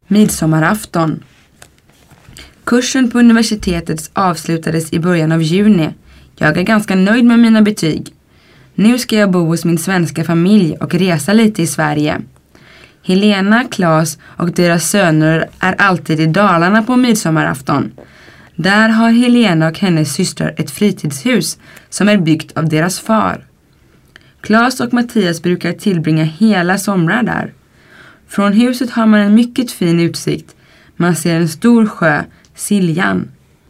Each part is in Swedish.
Midsommarafton. Kursen på universitetet avslutades i början av juni. Jag är ganska nöjd med mina betyg. Nu ska jag bo hos min svenska familj och resa lite i Sverige. Helena, Claes och deras söner är alltid i Dalarna på midsommarafton. Där har Helena och hennes syster ett fritidshus som är byggt av deras far. Claes och Mattias brukar tillbringa hela somrar där. Från huset har man en mycket fin utsikt. Man ser en stor sjö, Siljan.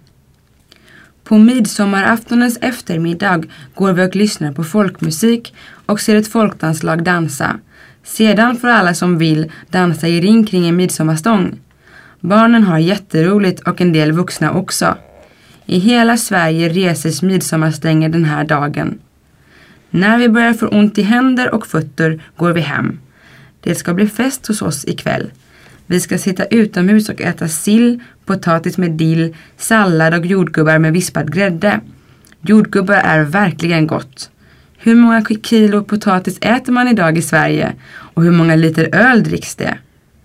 På midsommaraftonens eftermiddag går vi och lyssnar på folkmusik och ser ett folkdanslag dansa. Sedan får alla som vill dansa i ring kring en midsommarstång. Barnen har jätteroligt och en del vuxna också. I hela Sverige reses midsommarstänger den här dagen. När vi börjar få ont i händer och fötter går vi hem. Det ska bli fest hos oss ikväll. Vi ska sitta utomhus och äta sill, potatis med dill, sallad och jordgubbar med vispad grädde. Jordgubbar är verkligen gott. Hur många kilo potatis äter man idag i Sverige? Och hur många liter öl dricks det?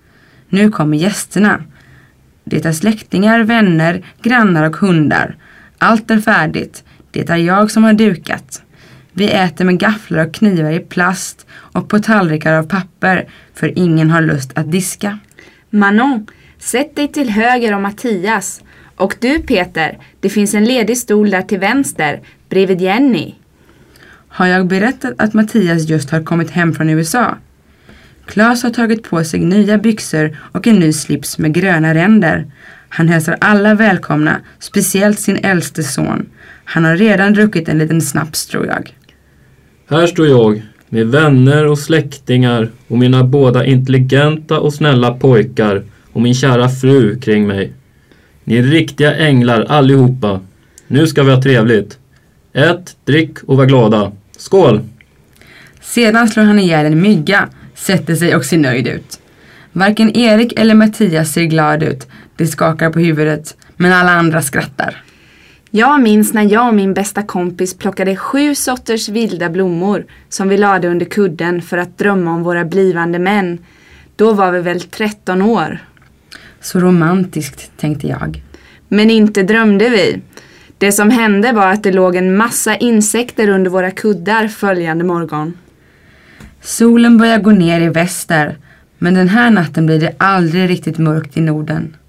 Nu kommer gästerna. Det är släktingar, vänner, grannar och hundar. Allt är färdigt. Det är jag som har dukat. Vi äter med gafflar och knivar i plast och på tallrikar av papper, för ingen har lust att diska. Manon, sätt dig till höger om Mattias. Och du, Peter, det finns en ledig stol där till vänster, bredvid Jenny. Har jag berättat att Mattias just har kommit hem från USA? Claes har tagit på sig nya byxor och en ny slips med gröna ränder. Han hälsar alla välkomna, speciellt sin äldste son. Han har redan druckit en liten snaps, tror jag. Här står jag med vänner och släktingar och mina båda intelligenta och snälla pojkar och min kära fru kring mig. Ni är riktiga änglar allihopa. Nu ska vi ha trevligt. Ät, drick och var glada. Skål! Sedan slår han ihjäl en mygga, sätter sig och ser nöjd ut. Varken Erik eller Mattias ser glad ut. De skakar på huvudet, men alla andra skrattar. Jag minns när jag och min bästa kompis plockade 7 sorters vilda blommor som vi lade under kudden för att drömma om våra blivande män. Då var vi väl 13 år. Så romantiskt, tänkte jag. Men inte drömde vi. Det som hände var att det låg en massa insekter under våra kuddar följande morgon. Solen börjar gå ner i väster, men den här natten blir det aldrig riktigt mörkt i Norden.